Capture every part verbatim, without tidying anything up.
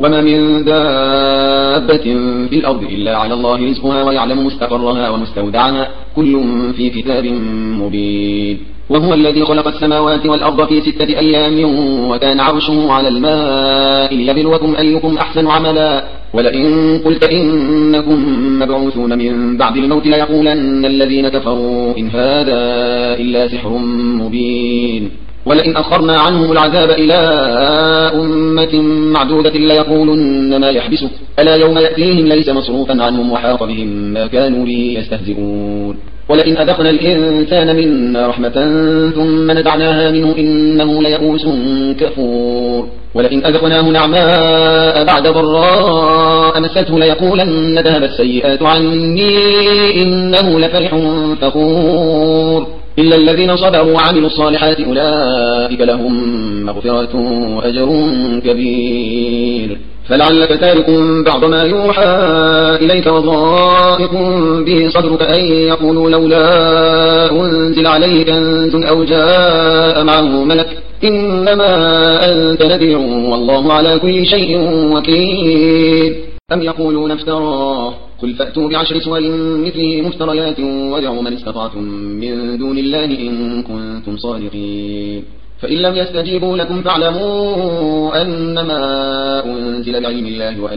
وما من دابة في الأرض إلا على الله رزقها ويعلم مستقرها ومستودعها كل في كتاب مبين. وهو الذي خلق السماوات والأرض في ستة أيام وكان عرشه على الماء ليبلوكم أيكم أحسن عملا. ولئن قلت إنكم مبعوثون من بعد الموت ليقولن الذين كفروا إن هذا إلا سحر مبين. ولئن أخرنا عنهم العذاب إلى أمة معدودة ليقولن ما يحبسه ألا يوم يأتيهم ليس مصروفا عنهم وحاق بهم ما كانوا به يستهزئون. ولئن أذقنا الإنسان منا رحمة ثم نزعناها منه إنه ليئوس كفور. ولئن أذقناه نعماء بعد ضراء مسته ليقولن ذهب السيئات عني إنه لفرح فخور. إلا الذين صبروا وعملوا الصالحات أولئك لهم مغفرة وأجر كبير. فلعلك تارك بعض ما يوحى إليك وضائق به صدرك أن يقولوا لولا أنزل عليه كنز أو جاء معه ملك إنما أنت نذير والله على كل شيء وكيل. أم يقولون افتراه قل فأتوا بعشر سور مثله مفتريات وادعوا من استطعتم من دون الله إن كنتم صادقين. فإن لم يستجيبوا لكم فاعلموا أنما أنزل بعلم الله وأن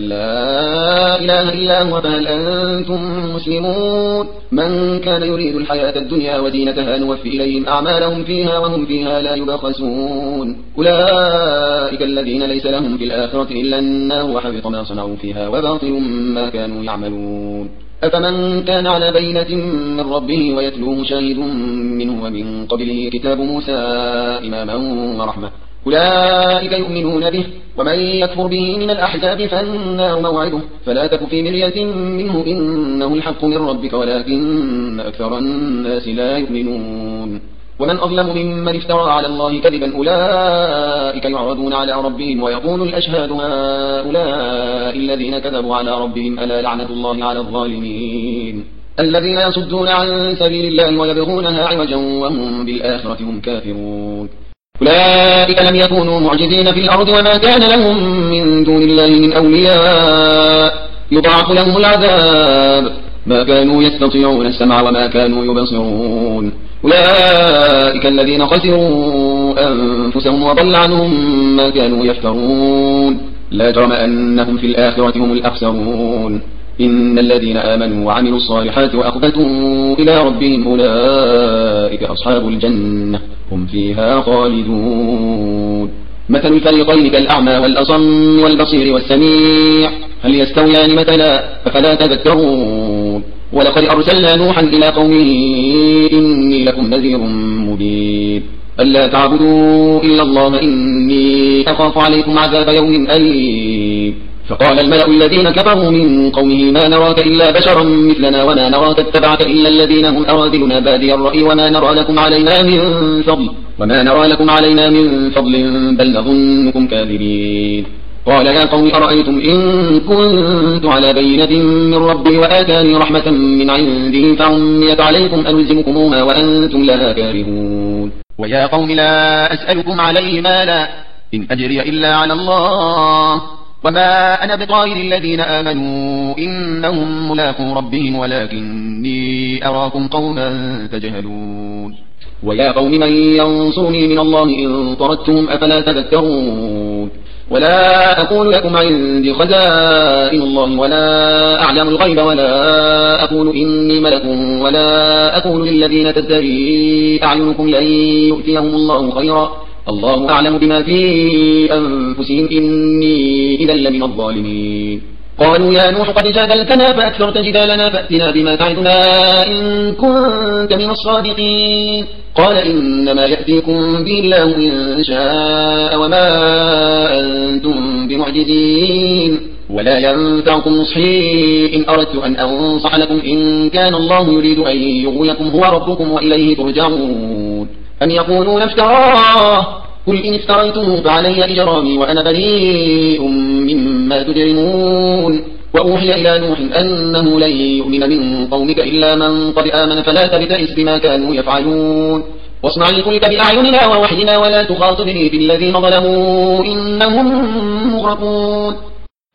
لا إله إلا هو فهل أنتم مسلمون. من كان يريد الحياة الدنيا وزينتها نوفي إليهم أعمالهم فيها وهم فيها لا يبخسون. أولئك الذين ليس لهم في الآخرة إلا النار وحبط ما صنعوا فيها وباطل ما كانوا يعملون. أفمن كان على بينة من ربه ويتلوه شاهد منه ومن قبله كتاب موسى إماما ورحمة أولئك يؤمنون به. ومن يكفر به من الأحزاب فالنار موعده فلا تك في مرية منه إنه الحق من ربك ولكن أكثر الناس لا يؤمنون. ومن أظلم ممن افترى على الله كذبا أولئك يعرضون على ربهم ويقول الأشهاد هؤلاء الذين كذبوا على ربهم ألا لعنة الله على الظالمين الذين يصدون عن سبيل الله ويبغونها عوجا وهم بالآخرة هم كافرون. أولئك لم يكونوا معجزين في الأرض وما كان لهم من دون الله من أولياء يضاعف لهم العذاب ما كانوا يستطيعون السمع وما كانوا يبصرون. أولئك الذين خسروا أنفسهم وضل عنهم ما كانوا يفترون. لا جرم أنهم في الآخرة هم الأخسرون. إن الذين آمنوا وعملوا الصالحات وأخبتوا إلى ربهم أولئك أصحاب الجنة هم فيها خالدون. مثل الفريقين كالأعمى والأصم والبصير والسميع هل يستويان مثلا أفلا تذكرون. ولقد أرسلنا نوحا إلى قومه إني لكم نذير مبين ألا تعبدوا إلا الله إني أخاف عليكم عذاب يوم أليم. فقال الملأ الذين كفروا من قومه ما نراك إلا بشرا مثلنا وما نراك اتبعك إلا الذين هم أراذلنا بادي الرأي وما نرى لكم علينا من فضل وما نرى لكم علينا من فضل بل نظنكم كاذبين. قال يا قوم أرأيتم إن كنت على بينة من ربي وآتاني رحمة من عنده فعميت عليكم ألزمكموها وأنتم لها كارهون. ويا قوم لا أسألكم عليه مالا إن أجري إلا على الله وما أنا بطارد الذين آمنوا إنهم ملاقو ربهم ولكني أراكم قوما تجهلون. ويا قوم من ينصرني من الله إن طردتهم أفلا تذكرون. ولا أقول لكم عندي خزائن الله ولا أعلم الغيب ولا أقول إني ملك ولا أقول للذين تزدري أعينكم لن يؤتيهم الله خيرا الله أعلم بما في أنفسهم إني إذا لمن الظالمين. قالوا يا نوح قد جادلتنا فأكثرت جدالنا فأتنا بما تعدنا إن كنت من الصادقين. قال إنما يأتيكم به الله إن شاء وما أنتم بمعجزين ولا ينفعكم نصحي إن أردت أن أنصح لكم إن كان الله يريد أن يغويكم هو ربكم وإليه ترجعون. أم يقولون افتراه قل إن افتريته فعلي إجرامي وأنا بريء مما تجرمون. وأوحي إلى نوح أنه لن يؤمن من قومك إلا من قد آمن فلا تبتئس بما كانوا يفعلون. واصنع الفلك بأعيننا ووحينا ولا تخاطبني في الذين ظلموا إنهم مغرقون.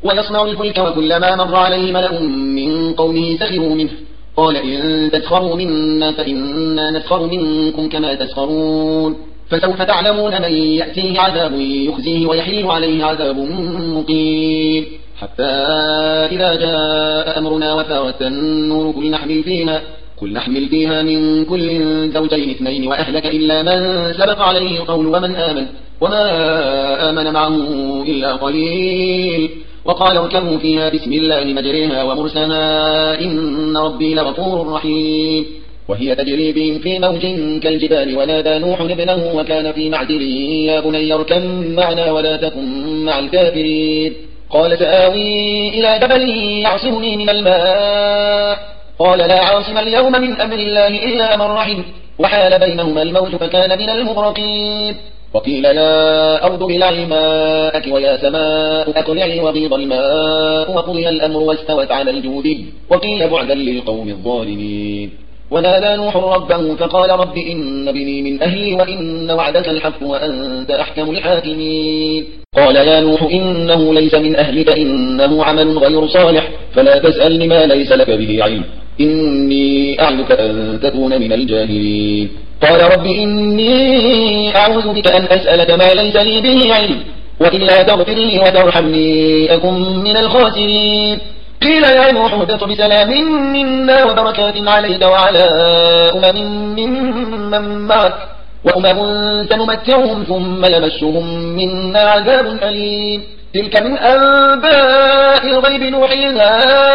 ويصنع الفلك وكلما مر عليه ملأ من قومه سخروا منه قال إن تسخروا منا فإنا نسخر منكم كما تسخرون فسوف تعلمون من يأتيه عذاب يخزيه ويحل عليه عذاب مقيم حتى إذا جاء أمرنا وفارت النور قل نحمل فيها قل نحمل فيها من كل زوجين اثنين وأهلك إلا من سبق عليه القول ومن آمن وما آمن معه إلا قليل وقال اركبوا فيها بسم الله مجريها ومرساها إن ربي لغفور رحيم وهي تجري بهم في موج كالجبال ونادى نوح ابنه وكان في معزل يا بني اركب معنا ولا تكن مع الكافرين قال سآوي إلى جبل يعصمني من الماء قال لا عاصم اليوم من أمر الله إلا من رحم وحال بينهما الموت فكان من المغرقين وقيل يا أرض ابلعي ماءك ويا سماء أقلعي وغيض الماء وقضي الأمر واستوت على الجود وقيل بعدا للقوم الظالمين ونادى نوح ربه فقال رب إن ابني من أهلي وإن وعدك الحق وأنت أحكم الحاكمين قال يا نوح إنه ليس من أهلك إنه عمل غير صالح فلا تسألني ما ليس لك به علم إني أعظك أن تكون من الجاهلين قال رب إني أعوذ بك أن أسألك ما ليس لي به علم وإلا تغفر لي وترحمني أكن من الخاسرين قيل يا نوح اهبط بسلام منا وبركات عليك وعلى أمم ممن معك وأمم سنمتعهم ثم يمسهم منا عذاب أليم تلك من أنباء الغيب نوحيها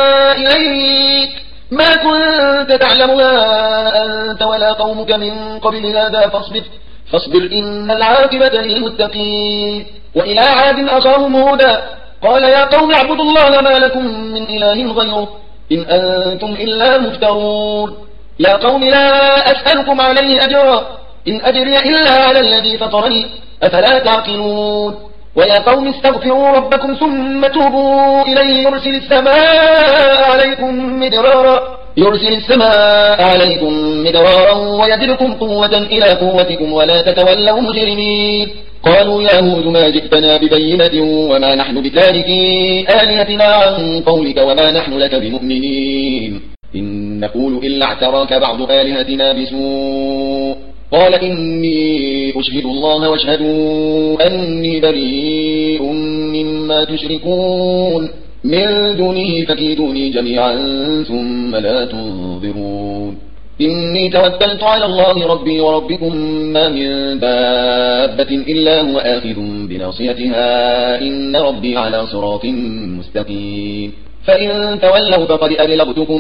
إليك ما كنت تعلمها أنت ولا قومك من قبل هذا فاصبر فاصبر إن العاقبة للمتقين وإلى عاد أخاهم هودا قال يا قوم اعبدوا الله ما لكم من إله غيره إن أنتم إلا مفترون يا قوم لا أسألكم عليه أجرا إن أجري إلا على الذي فطرني أفلا تعقلون ويا قوم استغفروا ربكم ثم توبوا إليه يرسل السماء عليكم مدرارا يرسل السماء عليكم مدرارا ويزدكم قوة إلى قوتكم ولا تتولوا مجرمين قالوا يا هود ما جئتنا ببينة وما نحن بتاركي آلهتنا عن قولك وما نحن لك بمؤمنين إن نقول إلا اعتراك بعض آلهتنا بسوء قال إني أشهد الله واشهدوا أني بريء مما تشركون من دونه فكيدوني جميعا ثم لا تنظرون إني توكلت على الله ربي وربكم ما من دابة إلا هو آخذ بناصيتها إن ربي على صراط مستقيم فإن تولوا فقد أبلغتكم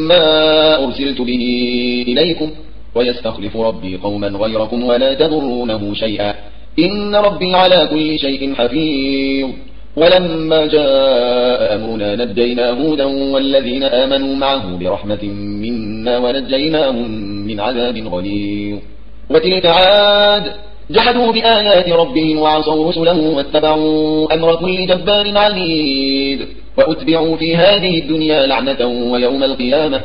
ما أرسلت به إليكم ويستخلف ربي قوما غيركم ولا تضرونه شيئا إن ربي على كل شيء حفيظ ولما جاء أمرنا نجينا هودا والذين آمنوا معه برحمة منا ونجيناهم من عذاب غليظ وتلك عاد جحدوا بآيات ربهم وعصوا رسله واتبعوا أمر كل جبار عنيد وأتبعوا في هذه الدنيا لعنة ويوم القيامة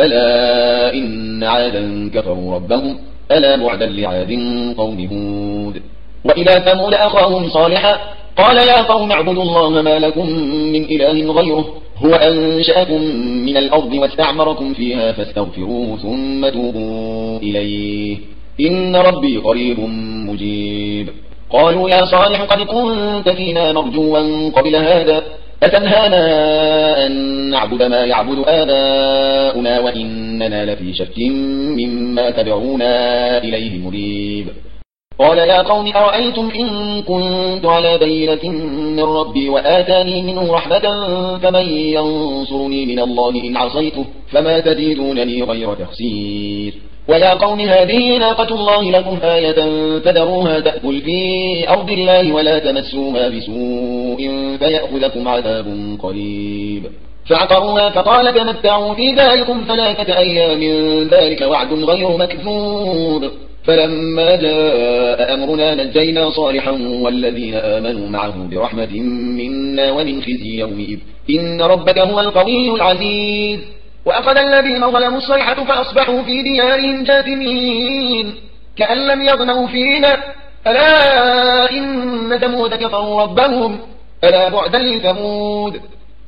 ألا إن عادا كفروا ربهم ألا بعدا لعاد قوم هود وإلى ثمود أخاهم صالحا قال يا قوم اعبدوا الله ما لكم من إله غيره هو أنشأكم من الأرض واستعمركم فيها فاستغفروه ثم توبوا إليه إن ربي قريب مجيب قالوا يا صالح قد كنت فينا مرجوا قبل هذا أتنهانا أن نعبد ما يعبد آباؤنا وإننا لفي شك مما تدعونا إليه مريب قال يا قوم أرأيتم إن كنت على بينة من ربي وآتاني منه رحمة فمن ينصرني من الله إن عصيته فما تزيدونني غير تخسير ويا قوم هذه ناقة الله لكم آية فذروها تأكل في أرض الله ولا تمسوها بسوء فيأخذكم عذاب قريب فعقروها فقال تمتعوا في ذلكم ثلاثة أيام ذلك وعد غير مكذوب فلما جاء أمرنا نجينا صالحا والذين آمنوا معه برحمة منا ومن خزي يومئذ إن ربك هو القوي العزيز وأخذ الذين ظلموا الصيحة فأصبحوا في ديارهم جاثمين كأن لم يغنوا فينا ألا إن ثمود كفروا ربهم ألا بعدا لثمود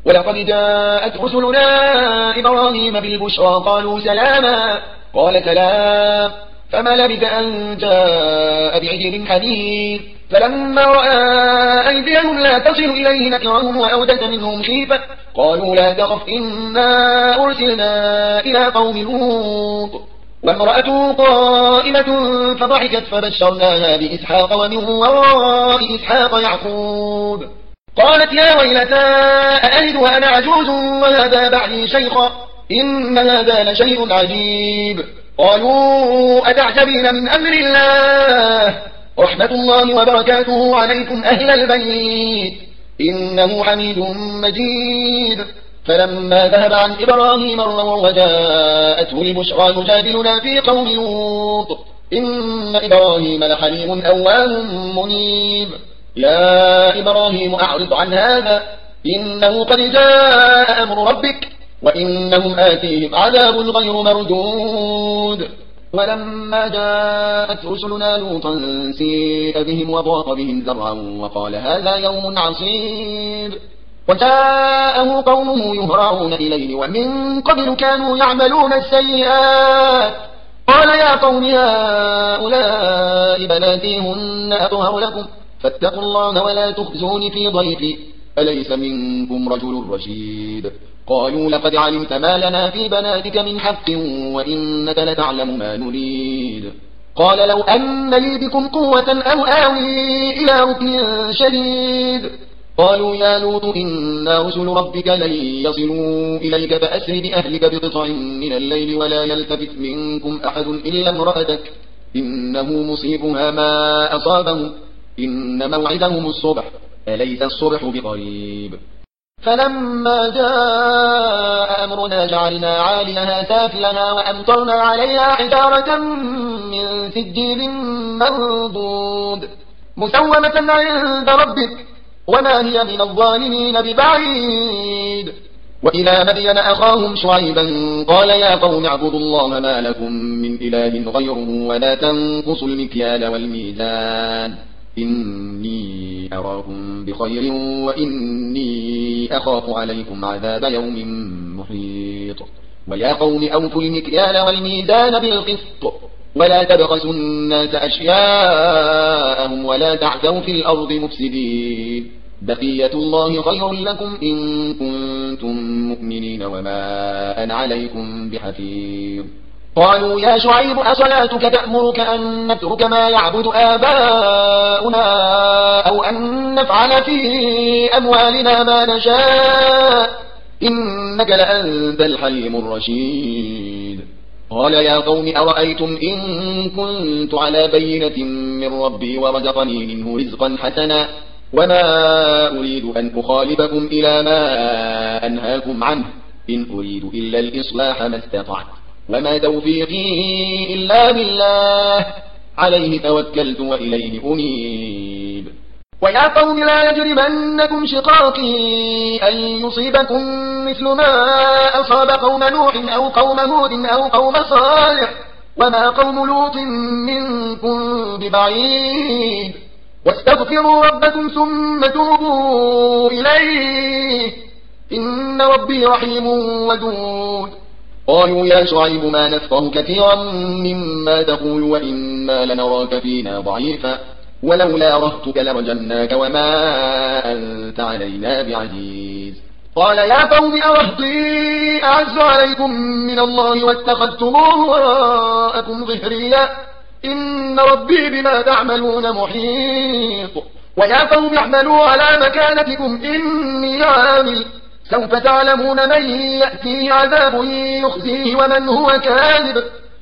ولقد جاءت رسلنا إبراهيم بالبشرى قالوا سلاما قال سلام فما لبث أن جاء بعجل حنيذ فلما رأى أيديهم لا تصل إليه نكرهم وأوجس منهم خيفة قالوا لا تخف إنا أرسلنا إلى قوم لوط وامرأته قائمة فضحكت فبشرناها بإسحاق ومن وراء إسحاق يعقوب قالت يا ويلتى أألد وأنا عجوز وهذا بعلي شيخا إن هذا لشيء عجيب قالوا أتعجبين من أمر الله رحمة الله وبركاته عليكم أهل البيت إنه حميد مجيد فلما ذهب عن إبراهيم الروع وجاءته البشرى يجادلنا في قوم لوط إن إبراهيم لحليم أواه منيب يا إبراهيم أعرض عن هذا إنه قد جاء أمر ربك وإنهم آتيهم عذاب غير مردود ولما جاءت رسلنا لوطا سيء بهم وضاق بهم ذرعا وقال هذا يوم عصيب وجاءه قومه يهرعون إليه ومن قبل كانوا يعملون السيئات قال يا قوم هؤلاء بناتي هن أطهر لكم فاتقوا الله ولا تخزوني في ضيفي أليس منكم رجل رشيد قالوا لقد علمت ما لنا في بناتك من حق وإنك لتعلم ما نريد قال لو أن لي بكم قوة أو آوي إلى ركن شديد قالوا يا لوط إنا رسل ربك لن يصلوا إليك فأسر بأهلك بقطع من الليل ولا يلتفت منكم أحد إلا امرأتك إنه مصيبها ما أصابهم إن موعدهم الصبح أليس الصبح بقريب فلما جاء أمرنا جعلنا عاليها سافلها وأمطرنا عليها حجارة من سجيل منضود مسومة عند ربك وما هي من الظالمين ببعيد وإلى مدين أخاهم شعيبا قال يا قوم اعبدوا الله ما لكم من إله غيره ولا تنقصوا المكيال والميزان إني أراكم بخير وإني أخاف عليكم عذاب يوم محيط ويا قوم أوفوا المكيال والميزان بالقسط ولا تبخسوا الناس أشياءهم ولا تعثوا في الأرض مفسدين بقية الله خير لكم إن كنتم مؤمنين وما أنا عليكم بحفيظ قالوا يا شعيب أصلاتك تأمرك أن نترك ما يعبد آباؤنا أو أن نفعل في أموالنا ما نشاء إنك لأنت الحليم الرشيد قال يا قوم أرأيتم إن كنت على بينة من ربي ورزقني منه رزقا حسنا وما أريد أن أخالفكم إلى ما أنهاكم عنه إن أريد إلا الإصلاح ما استطعت وما توفيقي إلا بالله عليه توكلت وإليه أنيب ويا قوم لا يجرمنكم شقاقي أن يصيبكم مثل ما أصاب قوم نوح أو قوم هود أو قوم صالح وما قوم لوط منكم ببعيد واستغفروا ربكم ثم توبوا إليه إن ربي رحيم ودود قالوا يا شعيب ما نفقه كثيرا مما تقول وإنا لنراك فينا ضعيفا ولولا رهتك لرجمناك وما أنت علينا بعزيز قال يا قوم أرهطي أعز عليكم من الله واتخذتموه وراءكم ظهريا إن ربي بما تعملون محيط ويا قوم اعملوا على مكانتكم إني عامل سوف تعلمون من يأتيه عذاب يخزيه ومن هو كاذب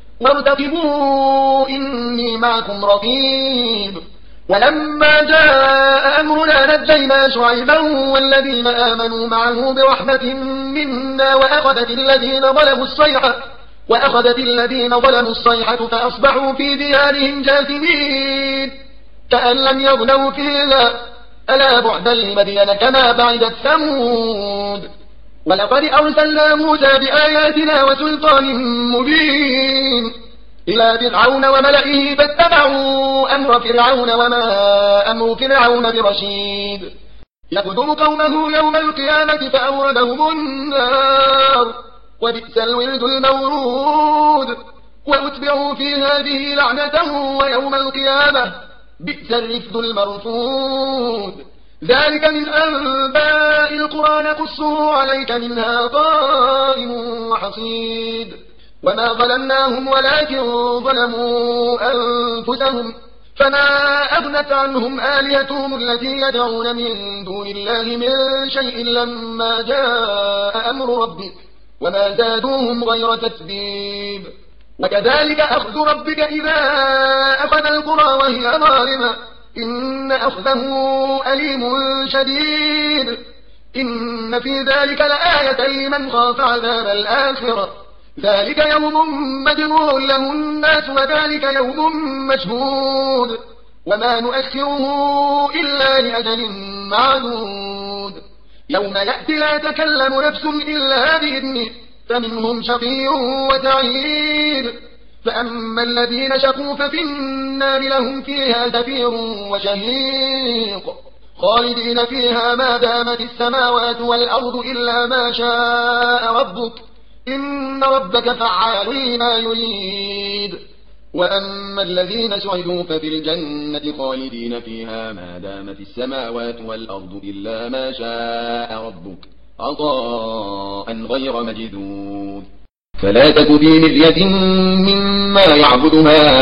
وارتقبوا إني معكم رقيب ولما جاء أمرنا نجينا شعيبا والذين آمنوا معه برحمة منا وأخذت الذين ظلموا الصيحة وأخذت الذين ظلموا الصيحة فأصبحوا في ديارهم جاثمين كأن لم يغنوا فيها ألا بعدا لمدين كما بعدت ثمود ولقد أرسلنا موسى بآياتنا وسلطان مبين إلى فرعون وملئه فاتبعوا أمر فرعون وما أمر فرعون برشيد يقدم قومه يوم القيامة فأوردهم النار وبئس الورد المورود وأتبعوا في هذه لعنة ويوم القيامة بئس الرفد المرفود. ذلك من أنباء القرى نقصه عليك منها قائم وحصيد. وما ظلمناهم ولكن ظلموا أنفسهم فما أغنت عنهم آلهتهم التي يدعون من دون الله من شيء لما جاء أمر ربك وما زادوهم غير تتبيب. وكذلك أخذ ربك إذا أخذ القرى وهي ظالمة إن أخذه أليم شديد. إن في ذلك لآية لمن خاف عذاب الآخرة ذلك يوم مجموع له الناس وذلك يوم مشهود وما نؤخره إلا لأجل معدود. يوم يأتي لا تكلم نفس إلا بإذنه فمنهم شقي وسعيد. فأما الذين شقوا ففي النار لهم فيها زفير وشهيق خالدين فيها ما دامت السماوات والأرض إلا ما شاء ربك إن ربك فعال لما يريد. وأما الذين سعدوا ففي الجنة خالدين فيها ما دامت السماوات والأرض إلا ما شاء ربك عطاء غير مجذود. فلا تك في مرية مما يعبد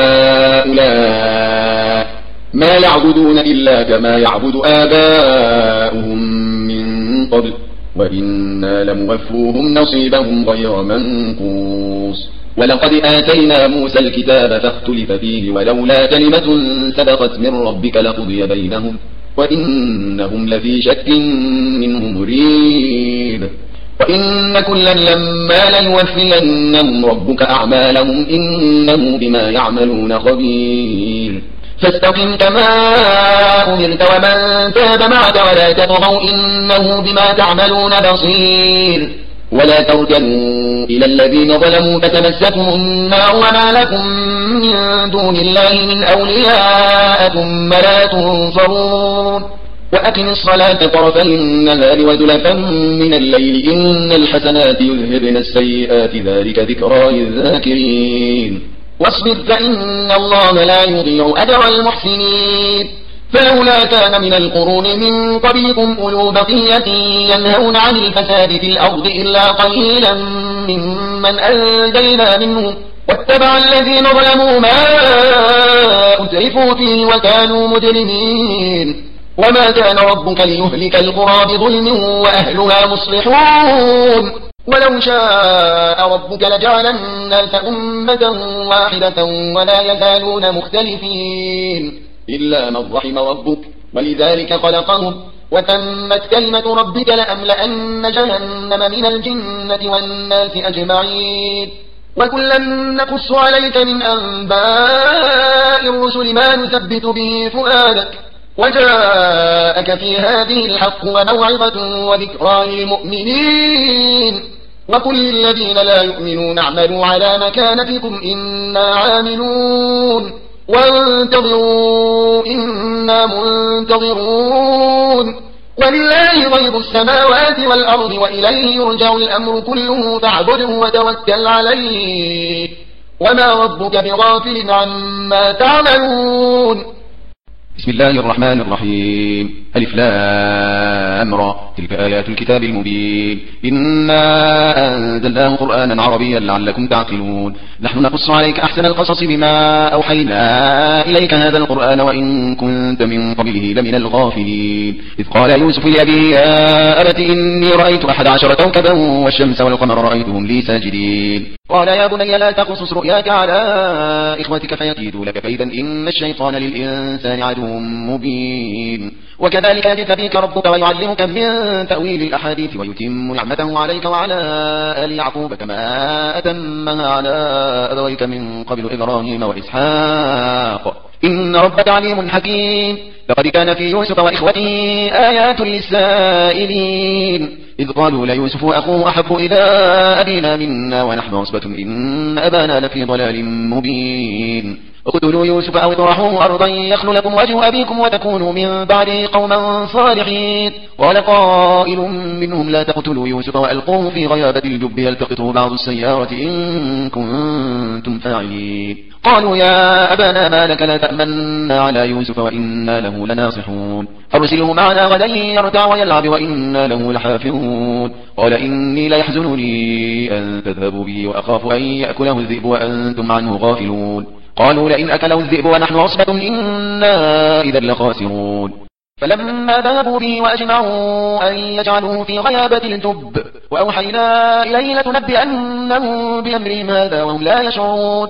هؤلاء ما يعبدون إلا كما يعبد آباؤهم من قبل وإنا لموفوهم نصيبهم غير منقوص. ولقد آتينا موسى الكتاب فاختلف فيه ولولا كلمة سبقت من ربك لقضي بينهم وإنهم لفي شك منه مريب. وإن كلا لما ليوفينهم ربك أعمالهم إنه بما يعملون خبير. فاستقم كما أمرت ومن تاب معك ولا تطغوا إنه بما تعملون بصير. ولا تركنوا إلى الذين ظلموا فتمسكهم النار وما لكم من دون الله من أولياء ثم لا تنصرون. وأقم الصلاة طرفي النهار وزلفا من الليل إن الحسنات يذهبن السيئات ذلك ذكرى للذاكرين. واصبر فإن الله لا يضيع أجر المحسنين. فلولا كان من القرون من قبلكم أولو بقية ينهون عن الفساد في الأرض إلا قليلا ممن أنجينا منهم واتبع الذين ظلموا ما أترفوا فيه وكانوا مجرمين. وما كان ربك ليهلك القرى بظلم وأهلها مصلحون. ولو شاء ربك لجعل الناس أمة واحدة ولا يزالون مختلفين إلا من رحم ربك ولذلك خلقهم وتمت كلمة ربك لأملأن جهنم من الجنة والناس أجمعين. وكلا نقص عليك من أنباء الرسل ما نثبت به فؤادك وجاءك في هذه الحق وموعظة وذكرى للمؤمنين. وقل للذين لا يؤمنون اعملوا على مكانتكم إنا عاملون وانتظروا إنا منتظرون. ولله غيب السماوات والأرض وإليه يرجع الأمر كله فاعبده وتوكل عليه وما ربك بغافل عما تعملون. بسم الله الرحمن الرحيم. ألف لام را تلك آيات الكتاب المبين إنا أنزلناه قرآنا عربيا لعلكم تعقلون. نحن نقص عليك أحسن القصص بما أوحينا إليك هذا القرآن وإن كنت من قبله لمن الغافلين. إذ قال يوسف لأبيه يا أبت إني رأيت أحد عشر كوكبا والشمس والقمر رأيتهم لي ساجدين. قال يا بني لا تقصص رؤياك على إخوتك فيكيدوا لك كيدا إن الشيطان للإنسان عدو مبين. وكذلك يجتبيك ربك ويعلمك من تأويل الأحاديث ويتم نعمته عليك وعلى آل يعقوب كما أتمها على أبويك من قبل إبراهيم وإسحاق إن ربك عليم حكيم. لقد كان في يوسف وإخوته آيات للسائلين إذ قالوا ليوسف أخوه أحب إلى أبينا منا ونحن عصبة إن أبانا لفي ضلال مبين. اقتلوا يوسف أو اطرحوه أرضا يخل لكم وجه أبيكم وتكونوا من بعده قوما صالحين. قال قائل منهم لا تقتلوا يوسف وألقوه في غيابة الجب يلتقطه بعض السيارة إن كنتم فاعلين. قالوا يا أبانا ما لك لا تأمنا على يوسف وإنا له لناصحون أرسله معنا غدا يرتع ويلعب وإنا له لحافظون. قال إني ليحزنني أن تذهبوا به وأخاف أن يأكله الذئب وأنتم عنه غافلون. قالوا لئن أكله الذئب ونحن عصبة إنا إذا لخاسرون. فلما ذهبوا به وأجمعوا أن يجعلوه في غيابة الجب وأوحينا إليه لتنبئنهم بأمرهم هذا وهم لا يشعرون.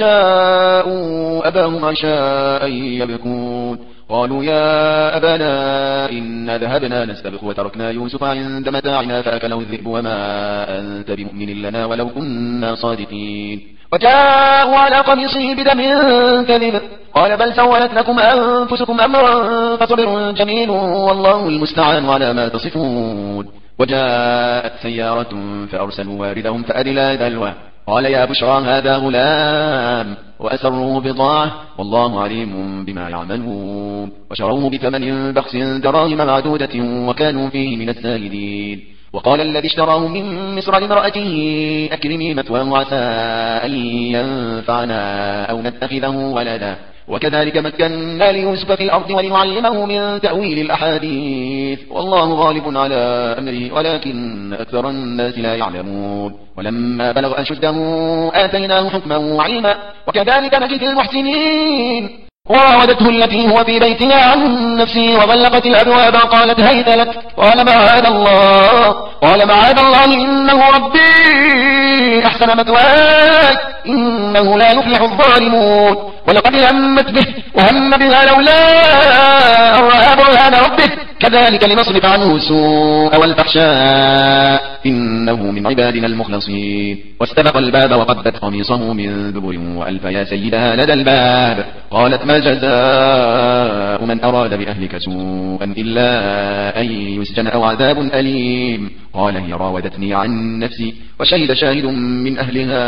وجاءوا أباهم عشاء يبكون قالوا يا أبانا إنا ذهبنا نستبق وتركنا يوسف عند متاعنا فأكله الذئب وما أنت بمؤمن لنا ولو كنا صادقين. وجاءوا على قميصه بدم كذب قال بل سولت لكم أنفسكم أمرا فصبر جميل والله المستعان على ما تصفون. وجاءت سيارة فأرسلوا واردهم فأدلى دلوه قال يا بشرى هذا غلام وأسروه بضاعة والله عليم بما يعملون. وشروه بثمن بخس دراهم معدودة وكانوا فيه من الزاهدين. وقال الذي اشتراه من مصر لامرأته أكرمي مثواه عسى أن ينفعنا أو نتخذه ولدا وكذلك مكنا ليوسف في الأرض ولنعلمه من تأويل الأحاديث والله غالب على أمره ولكن أكثر الناس لا يعلمون. ولما بلغ أشده آتيناه حكما وعلما وكذلك نجزي المحسنين. وراودته التي هو في بيتها عن نفسه وغلقت الأبواب قالت هيت لك قال معاذ الله قال معاذ الله إنه ربي أحسن مثواي إنه لا يفلح الظالمون. ولقد همت به وهم بها لولا أن رأى برهان ربه كذلك لنصرف عنه السوء والفحشاء إنه من عبادنا المخلصين. واستبق الباب وقدت قميصه من دبر وألف يا سيدها لدى الباب قالت ما جزاء من أراد بأهلك سوءا إلا أن يسجن أو عذاب أليم. قال هي راودتني عن نفسي وشهد شاهد من أهلها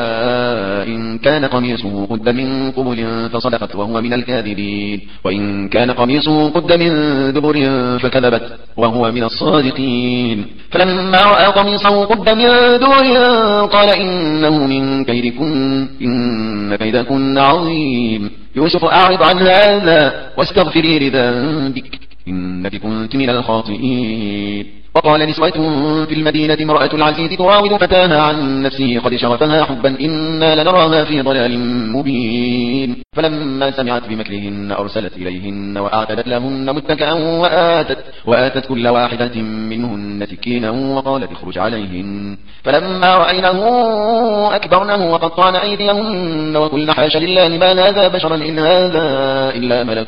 إن كان قميصه قد من قبل فصدقت وهو من الكاذبين وإن كان قميصه قد من دبر فكذبت وهو من الصادقين. فلما رأى قميصه قد من دبر قال إنه من كيدكن إن كيدكن عظيم. يوسف أعرض عن هذا واستغفري لذنبك إنك كنت من الخاطئين. وقال نسوة في المدينة امرأة العزيز تراود فتاها عن نفسه قد شغفها حبا إنا لنراها في ضلال مبين. فلما سمعت بمكرهن أرسلت إليهن وأعتدت لهن متكئا وآتت, وآتت كل واحدة منهن سكينا وقالت اخرج عليهن. فلما رأينه أكبرنه وقطعن أيديهن وقلن حاش لله ما هذا بشرا إن هذا إلا ملك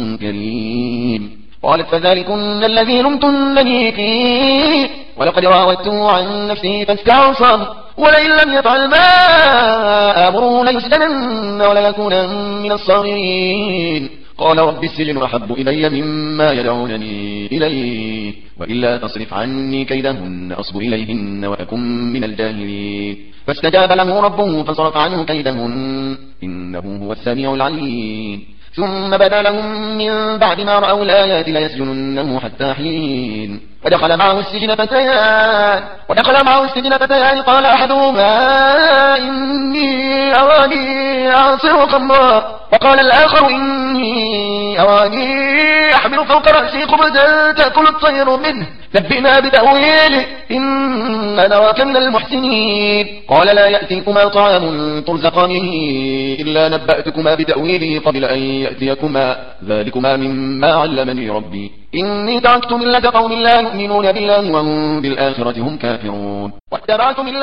كريم. قالت فذلكن الذي لمتنني فيه ولقد راودته عن نفسه فاستعصم ولئن لم يفعل ما آمره ليسجنن وليكونن من الصاغرين. قال رب السجن أحب إلي مما يدعونني إليه وإلا تصرف عني كيدهن أصب إليهن وأكن من الجاهلين. فاستجاب له ربه فصرف عنه كيدهن إنه هو السميع العليم. ثم بدا لهم من بعد ما رأوا الآيات ليسجننه حتى حين. ودخل معه السجن فتيان ودخل معه السجن فتيان قال أحدهما إني أراني أعصر خمرا وقال الآخر إني أراني أحمل فوق رأسي خبزا تأكل الطير منه نبئنا بتأويله إنا نراك من المحسنين. قال لا يأتيكما طعام ترزقانه إلا نبأتكما بتأويله قبل أن يأتيكما ذلكما مما علمني ربي إني تركت ملة قوم لا يؤمنون بالله وهم بالآخرة هم كافرون. واتبعت ملة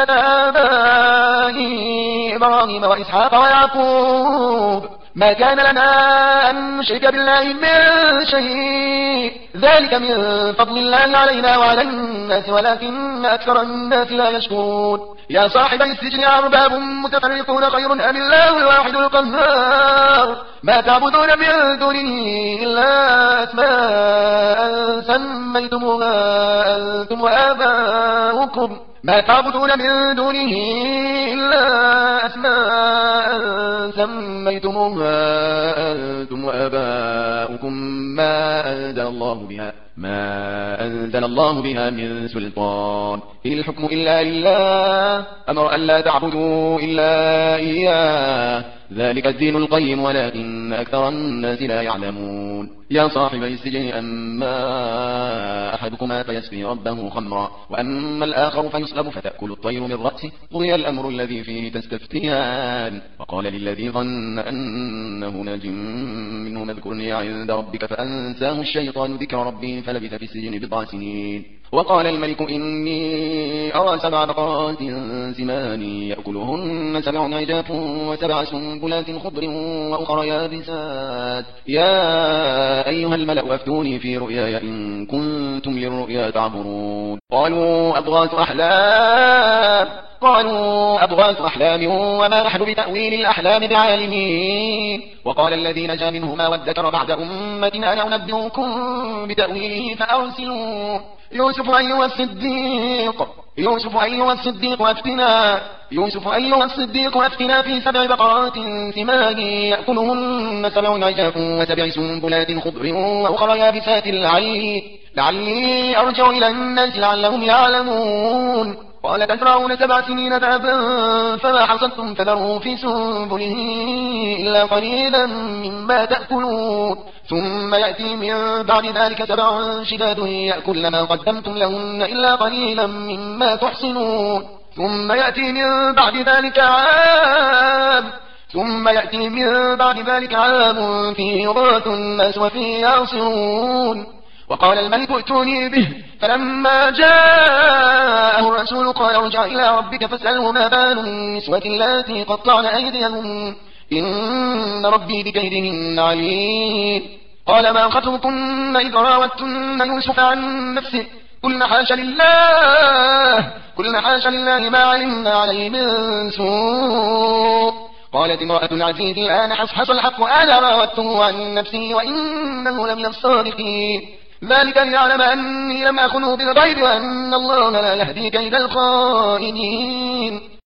آبائي إبراهيم وإسحاق ويعقوب ما كان لنا أن نشرك بالله من شيء ذلك من فضل الله علينا وعلى الناس ولكن أكثر الناس لا يشكرون. يا صاحب السجن أرباب متفرقون خير أم الله الواحد القهار ما تعبدون من دونه إلا أسماء سميتموها أنتم وآباؤكم آباؤكم ما تعبدون من دونه إلا أسماء سميتموها أنتم وآباؤكم ما أنزل الله بها ما أنزل الله بها من سلطان إن الحكم إلا لله أمر أن لا تعبدوا إلا إياه ذلك الدين القيم ولكن أكثر الناس لا يعلمون يا صاحبي السجن أما أحدكما فيسقي ربه خمرا وأما الآخر فيصلب فتأكل الطير من رأسه قضي الأمر الذي فيه تستفتيان وقال للذي ظن أنه ناج منه اذكرني عند ربك فأنساه الشيطان ذكر ربه فلبث في السجن بضع سنين وقال الملك إني أرى سبع بقرات سمان يأكلهن سبع عجاف وسبع سنبلات خضر وأخرى يابسات يا أيها الملأ أفتوني في رؤياي إن كنتم للرؤيا تعبرون قالوا أضغاث أحلام قالوا أضغاث أحلام وما نحن بتأويل الأحلام بعالمين وقال الذي نجا منهما وادكر بعد أمة أنا أنبئكم بتأويله فأرسلوا يوسف أيها الصديق يوسف أيها الصديق أفتنا يوسف أيها الصديق أفتنا في سبع بقرات سمان يأكلهن سبع عجاف وسبع سنبلات خضر وأخرى يابسات لعلي لعلي أرجع إلى الناس لعلهم يعلمون قال تزرعون سبع سنين دابا فما حصدتم فذروه في سنبله إلا قليلا مما تأكلون ثم يأتي من بعد ذلك سبع شداد يأكل ما قدمتم لهن إلا قليلا مما تحسنون ثم يأتي من بعد ذلك عام ثم يأتي من بعد ذلك عام فيه يغاث الناس وفيه يعصرون وقال الملك ائتوني به فلما جاءه الرسول قال ارجع إلى ربك فاسأله ما بال النسوة اللاتي قطعن أيديهن إن ربي بكيدهن عليم قال ما خطبكن إذ راوتن يوسف عن نفسه قلنا حاش لله قلنا حاش لله ما علمنا عليه من سوء قالت امرأة العزيز الآن حصحص الحق أنا راودته عن نفسي وإنه لمن الصادقين ذلك ليعلم أني لم أخنه بالغيب وأن الله لا يهدي كيد الخائنين